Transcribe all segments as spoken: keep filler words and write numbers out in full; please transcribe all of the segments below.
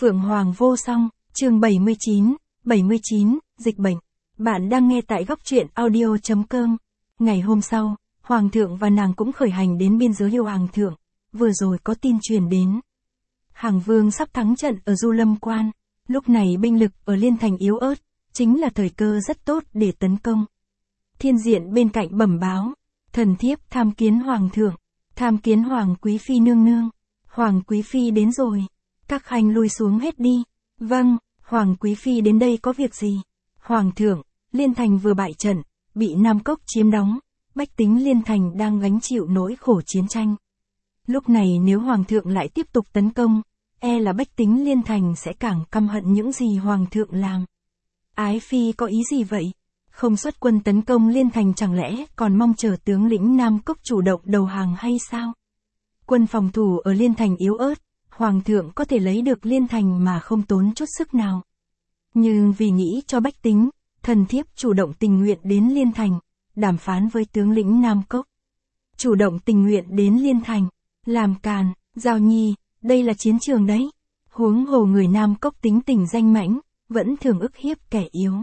Phượng Hoàng vô song, chương bảy mươi chín, bảy mươi chín, dịch bệnh. Bạn đang nghe tại góc truyện audio chấm com. Ngày hôm sau, Hoàng thượng và nàng cũng khởi hành đến biên giới yêu Hoàng thượng. Vừa rồi có tin truyền đến. Hàng Vương sắp thắng trận ở Du Lâm Quan. Lúc này binh lực ở Liên Thành yếu ớt, chính là thời cơ rất tốt để tấn công. Thiên Diện bên cạnh bẩm báo. Thần thiếp tham kiến Hoàng thượng, tham kiến Hoàng Quý Phi nương nương. Hoàng Quý Phi đến rồi. Các khanh lui xuống hết đi. Vâng, Hoàng Quý Phi đến đây có việc gì? Hoàng thượng, Liên Thành vừa bại trận, bị Nam Cốc chiếm đóng, bách tính Liên Thành đang gánh chịu nỗi khổ chiến tranh. Lúc này nếu Hoàng thượng lại tiếp tục tấn công, e là bách tính Liên Thành sẽ càng căm hận những gì Hoàng thượng làm. Ái Phi có ý gì vậy? Không xuất quân tấn công Liên Thành chẳng lẽ còn mong chờ tướng lĩnh Nam Cốc chủ động đầu hàng hay sao? Quân phòng thủ ở Liên Thành yếu ớt, Hoàng thượng có thể lấy được Liên Thành mà không tốn chút sức nào. Nhưng vì nghĩ cho bách tính, thần thiếp chủ động tình nguyện đến Liên Thành, đàm phán với tướng lĩnh Nam Cốc. Chủ động tình nguyện đến Liên Thành, làm càn, Giao Nhi, đây là chiến trường đấy. Huống hồ người Nam Cốc tính tình danh mãnh, vẫn thường ức hiếp kẻ yếu.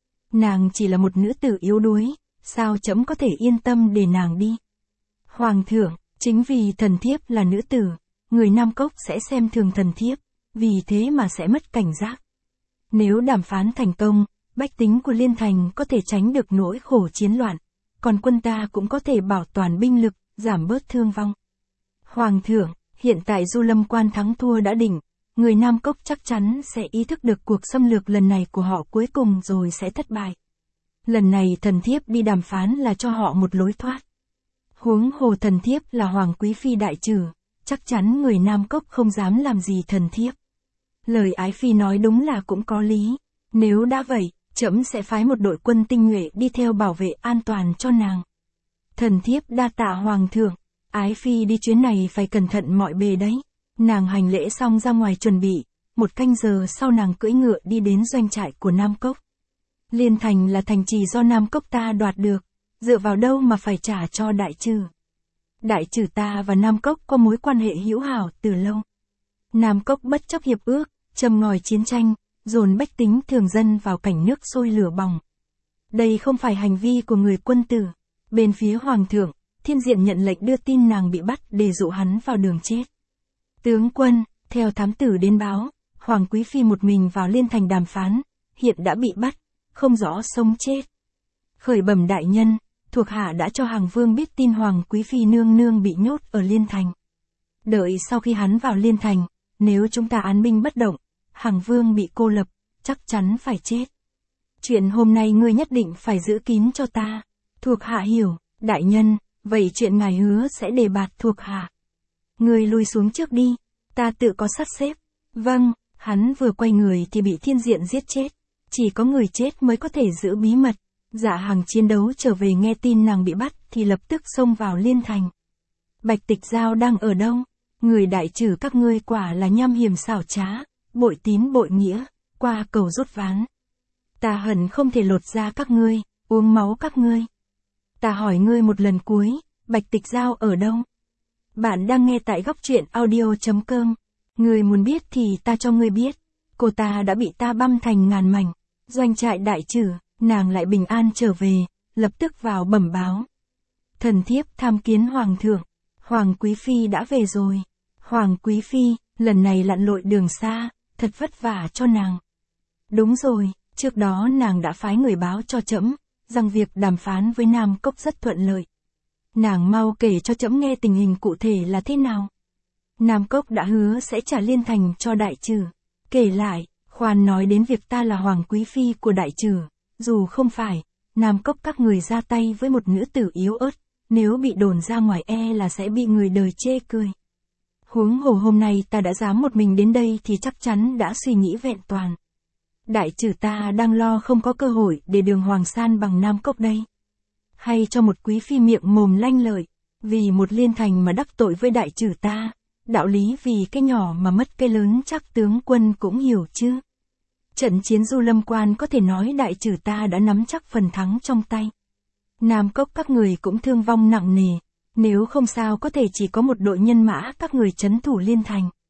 Nàng chỉ là một nữ tử yếu đuối, sao trẫm có thể yên tâm để nàng đi? Hoàng thượng, chính vì thần thiếp là nữ tử, người Nam Cốc sẽ xem thường thần thiếp, vì thế mà sẽ mất cảnh giác. Nếu đàm phán thành công, bách tính của Liên Thành có thể tránh được nỗi khổ chiến loạn, còn quân ta cũng có thể bảo toàn binh lực, giảm bớt thương vong. Hoàng thượng, hiện tại Du Lâm Quan thắng thua đã định, người Nam Cốc chắc chắn sẽ ý thức được cuộc xâm lược lần này của họ cuối cùng rồi sẽ thất bại. Lần này thần thiếp đi đàm phán là cho họ một lối thoát. Huống hồ thần thiếp là Hoàng Quý Phi đại trừ, chắc chắn người Nam Cốc không dám làm gì thần thiếp. Lời Ái Phi nói đúng là cũng có lý. Nếu đã vậy, trẫm sẽ phái một đội quân tinh nhuệ đi theo bảo vệ an toàn cho nàng. Thần thiếp đa tạ Hoàng thượng, Ái Phi đi chuyến này phải cẩn thận mọi bề đấy. Nàng hành lễ xong ra ngoài chuẩn bị, một canh giờ sau nàng cưỡi ngựa đi đến doanh trại của Nam Cốc. Liên Thành là thành trì do Nam Cốc ta đoạt được, dựa vào đâu mà phải trả cho đại trừ. Đại trừ ta và Nam Cốc có mối quan hệ hữu hảo từ lâu. Nam Cốc bất chấp hiệp ước, châm ngòi chiến tranh, dồn bách tính thường dân vào cảnh nước sôi lửa bỏng. Đây không phải hành vi của người quân tử. Bên phía Hoàng thượng, Thiên Diện nhận lệnh đưa tin nàng bị bắt để dụ hắn vào đường chết. Tướng quân, theo thám tử đến báo, Hoàng Quý Phi một mình vào Liên Thành đàm phán, hiện đã bị bắt, không rõ sống chết. Khởi bẩm đại nhân, thuộc hạ đã cho Hàng Vương biết tin Hoàng Quý Phi nương nương bị nhốt ở Liên Thành. Đợi sau khi hắn vào Liên Thành, nếu chúng ta án binh bất động, Hàng Vương bị cô lập, chắc chắn phải chết. Chuyện hôm nay ngươi nhất định phải giữ kín cho ta. Thuộc hạ hiểu, đại nhân, vậy chuyện ngài hứa sẽ đề bạt thuộc hạ. Ngươi lui xuống trước đi, ta tự có sắp xếp. Vâng, hắn vừa quay người thì bị Thiên Diện giết chết. Chỉ có người chết mới có thể giữ bí mật. Dạ Hằng chiến đấu trở về nghe tin nàng bị bắt thì lập tức xông vào Liên Thành. Bạch Tịch Giao đang ở đâu? Người đại trừ các ngươi quả là nham hiểm xảo trá, bội tín bội nghĩa, qua cầu rút ván. Ta hận không thể lột da các ngươi, uống máu các ngươi. Ta hỏi ngươi một lần cuối, Bạch Tịch Giao ở đâu? Bạn đang nghe tại góc truyện audio chấm com. Ngươi muốn biết thì ta cho ngươi biết. Cô ta đã bị ta băm thành ngàn mảnh. Doanh trại đại trừ, nàng lại bình an trở về, lập tức vào bẩm báo. Thần thiếp tham kiến Hoàng thượng. Hoàng Quý Phi đã về rồi. Hoàng Quý Phi, lần này lặn lội đường xa, thật vất vả cho nàng. Đúng rồi, trước đó nàng đã phái người báo cho trẫm, rằng việc đàm phán với Nam Cốc rất thuận lợi. Nàng mau kể cho trẫm nghe tình hình cụ thể là thế nào. Nam Cốc đã hứa sẽ trả Liên Thành cho đại trừ. Kể lại, khoan nói đến việc ta là Hoàng Quý Phi của đại trừ, dù không phải, Nam Cốc các người ra tay với một nữ tử yếu ớt, nếu bị đồn ra ngoài e là sẽ bị người đời chê cười. Huống hồ hôm nay ta đã dám một mình đến đây thì chắc chắn đã suy nghĩ vẹn toàn. Đại trừ ta đang lo không có cơ hội để đường Hoàng san bằng Nam Cốc đây. Hay cho một quý phi miệng mồm lanh lợi, vì một Liên Thành mà đắc tội với đại trừ ta, đạo lý vì cái nhỏ mà mất cái lớn chắc tướng quân cũng hiểu chứ. Trận chiến Du Lâm Quan có thể nói đại trừ ta đã nắm chắc phần thắng trong tay. Nam Cốc các người cũng thương vong nặng nề, nếu không sao có thể chỉ có một đội nhân mã các người trấn thủ Liên Thành.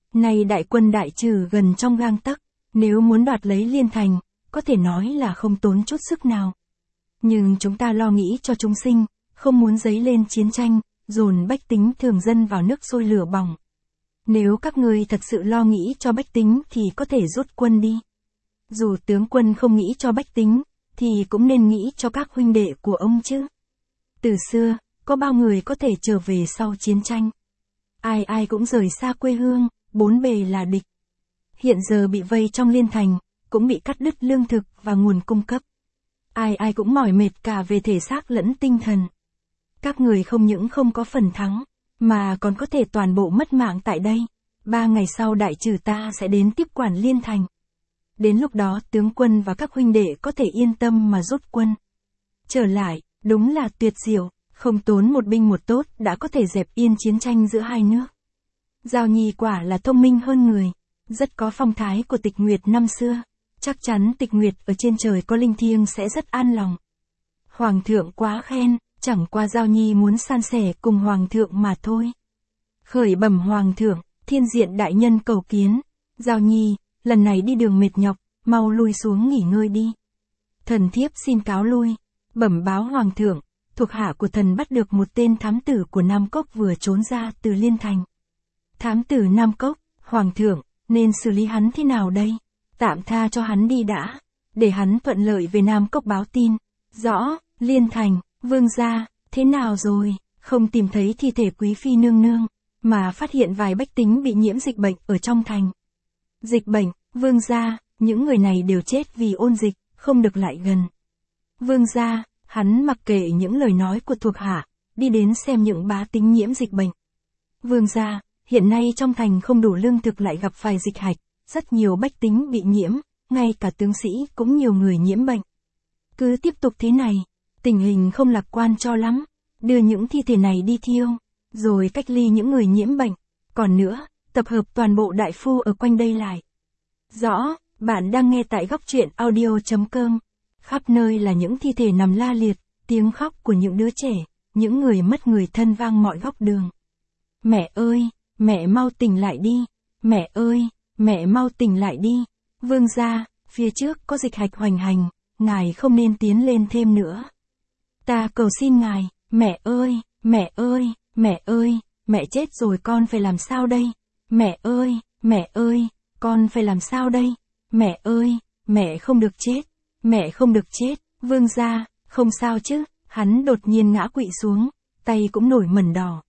Nay đại quân đại trừ gần trong gang tấc, nếu muốn đoạt lấy Liên Thành, có thể nói là không tốn chút sức nào. Nhưng chúng ta lo nghĩ cho chúng sinh, không muốn dấy lên chiến tranh, dồn bách tính thường dân vào nước sôi lửa bỏng. Nếu các ngươi thật sự lo nghĩ cho bách tính thì có thể rút quân đi. Dù tướng quân không nghĩ cho bách tính, thì cũng nên nghĩ cho các huynh đệ của ông chứ. Từ xưa, có bao người có thể trở về sau chiến tranh. Ai ai cũng rời xa quê hương, bốn bề là địch. Hiện giờ bị vây trong Liên Thành, cũng bị cắt đứt lương thực và nguồn cung cấp. Ai ai cũng mỏi mệt cả về thể xác lẫn tinh thần. Các người không những không có phần thắng, mà còn có thể toàn bộ mất mạng tại đây. Ba ngày sau đại trừ ta sẽ đến tiếp quản Liên Thành. Đến lúc đó tướng quân và các huynh đệ có thể yên tâm mà rút quân. Trở lại, đúng là tuyệt diệu, không tốn một binh một tốt đã có thể dẹp yên chiến tranh giữa hai nước. Giao Nhi quả là thông minh hơn người, rất có phong thái của Tịch Nguyệt năm xưa. Chắc chắn Tịch Nguyệt ở trên trời có linh thiêng sẽ rất an lòng. Hoàng thượng quá khen, chẳng qua Giao Nhi muốn san sẻ cùng Hoàng thượng mà thôi. Khởi bẩm Hoàng thượng, Thiên Diện đại nhân cầu kiến. Giao Nhi, lần này đi đường mệt nhọc, mau lui xuống nghỉ ngơi đi. Thần thiếp xin cáo lui. Bẩm báo Hoàng thượng, thuộc hạ của thần bắt được một tên thám tử của Nam Cốc vừa trốn ra từ Liên Thành. Thám tử Nam Cốc, Hoàng thượng, nên xử lý hắn thế nào đây? Tạm tha cho hắn đi đã, để hắn thuận lợi về Nam Cốc báo tin. Rõ, Liên Thành, vương gia, thế nào rồi? Không tìm thấy thi thể quý phi nương nương, mà phát hiện vài bách tính bị nhiễm dịch bệnh ở trong thành. Dịch bệnh, vương gia, những người này đều chết vì ôn dịch, không được lại gần. Vương gia, hắn mặc kệ những lời nói của thuộc hạ, đi đến xem những bá tính nhiễm dịch bệnh. Vương gia, hiện nay trong thành không đủ lương thực lại gặp phải dịch hạch, rất nhiều bách tính bị nhiễm, ngay cả tướng sĩ cũng nhiều người nhiễm bệnh. Cứ tiếp tục thế này, tình hình không lạc quan cho lắm, đưa những thi thể này đi thiêu, rồi cách ly những người nhiễm bệnh, còn nữa, tập hợp toàn bộ đại phu ở quanh đây lại. Rõ, bạn đang nghe tại góc truyện audio.com. Khắp nơi là những thi thể nằm la liệt, tiếng khóc của những đứa trẻ, những người mất người thân vang mọi góc đường. Mẹ ơi, mẹ mau tỉnh lại đi, mẹ ơi, mẹ mau tỉnh lại đi. Vương gia, phía trước có dịch hạch hoành hành, ngài không nên tiến lên thêm nữa. Ta cầu xin ngài, mẹ ơi, mẹ ơi, mẹ ơi, mẹ chết rồi con phải làm sao đây? Mẹ ơi, mẹ ơi, con phải làm sao đây? Mẹ ơi, mẹ không được chết, mẹ không được chết. Vương gia, không sao chứ? Hắn đột nhiên ngã quỵ xuống, tay cũng nổi mẩn đỏ.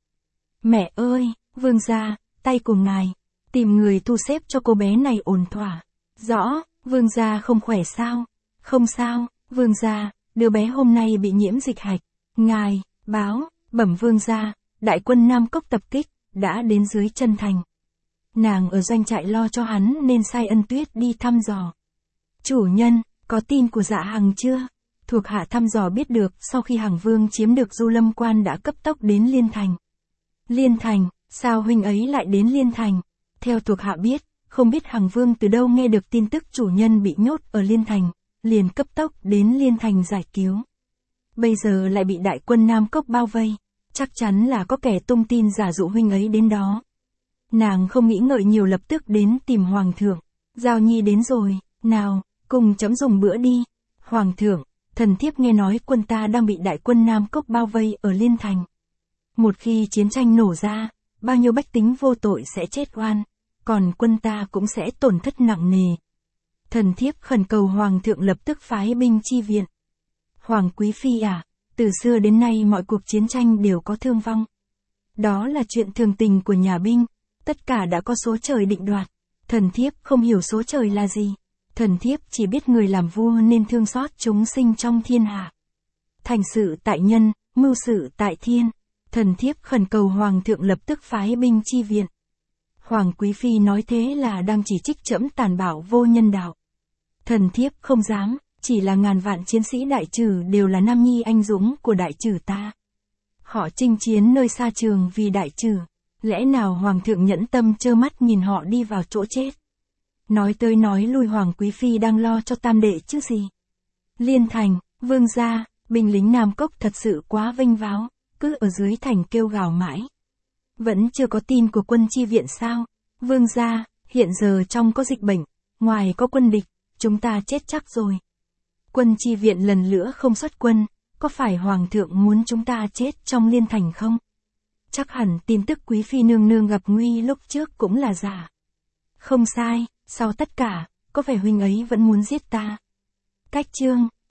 Mẹ ơi, vương gia, tay của ngài, tìm người thu xếp cho cô bé này ổn thỏa. Rõ, vương gia không khỏe sao? Không sao, vương gia, đứa bé hôm nay bị nhiễm dịch hạch. Ngài, báo, bẩm vương gia, đại quân Nam Cốc tập kích, đã đến dưới chân thành. Nàng ở doanh trại lo cho hắn nên sai Ân Tuyết đi thăm dò. Chủ nhân, có tin của Dạ Hằng chưa? Thuộc hạ thăm dò biết được sau khi Hằng Vương chiếm được Du Lâm Quan đã cấp tốc đến Liên Thành. Liên Thành, sao huynh ấy lại đến Liên Thành? Theo thuộc hạ biết, không biết Hằng Vương từ đâu nghe được tin tức chủ nhân bị nhốt ở Liên Thành, liền cấp tốc đến Liên Thành giải cứu. Bây giờ lại bị đại quân Nam Cốc bao vây, chắc chắn là có kẻ tung tin giả dụ huynh ấy đến đó. Nàng không nghĩ ngợi nhiều lập tức đến tìm Hoàng thượng. Giao Nhi đến rồi, nào, cùng chấm dùng bữa đi. Hoàng thượng, thần thiếp nghe nói quân ta đang bị đại quân Nam Cốc bao vây ở Liên Thành. Một khi chiến tranh nổ ra, bao nhiêu bách tính vô tội sẽ chết oan, còn quân ta cũng sẽ tổn thất nặng nề. Thần thiếp khẩn cầu Hoàng thượng lập tức phái binh chi viện. Hoàng quý phi à, từ xưa đến nay mọi cuộc chiến tranh đều có thương vong. Đó là chuyện thường tình của nhà binh, tất cả đã có số trời định đoạt. Thần thiếp không hiểu số trời là gì. Thần thiếp chỉ biết người làm vua nên thương xót chúng sinh trong thiên hạ. Thành sự tại nhân, mưu sự tại thiên. Thần thiếp khẩn cầu Hoàng thượng lập tức phái binh chi viện. Hoàng quý phi nói thế là đang chỉ trích trẫm tàn bạo vô nhân đạo. Thần thiếp không dám, chỉ là ngàn vạn chiến sĩ đại trừ đều là nam nhi anh dũng của đại trừ ta. Họ chinh chiến nơi xa trường vì đại trừ, lẽ nào Hoàng thượng nhẫn tâm trơ mắt nhìn họ đi vào chỗ chết? Nói tới nói lui Hoàng quý phi đang lo cho tam đệ chứ gì. Liên Thành, vương gia, binh lính Nam Cốc thật sự quá vênh váo, cứ ở dưới thành kêu gào mãi. Vẫn chưa có tin của quân chi viện sao? Vương gia, hiện giờ trong có dịch bệnh, ngoài có quân địch, chúng ta chết chắc rồi. Quân chi viện lần nữa không xuất quân, có phải hoàng thượng muốn chúng ta chết trong liên thành không? Chắc hẳn tin tức quý phi nương nương gặp nguy lúc trước cũng là giả. Không sai, sau tất cả, có vẻ huynh ấy vẫn muốn giết ta. Cách chương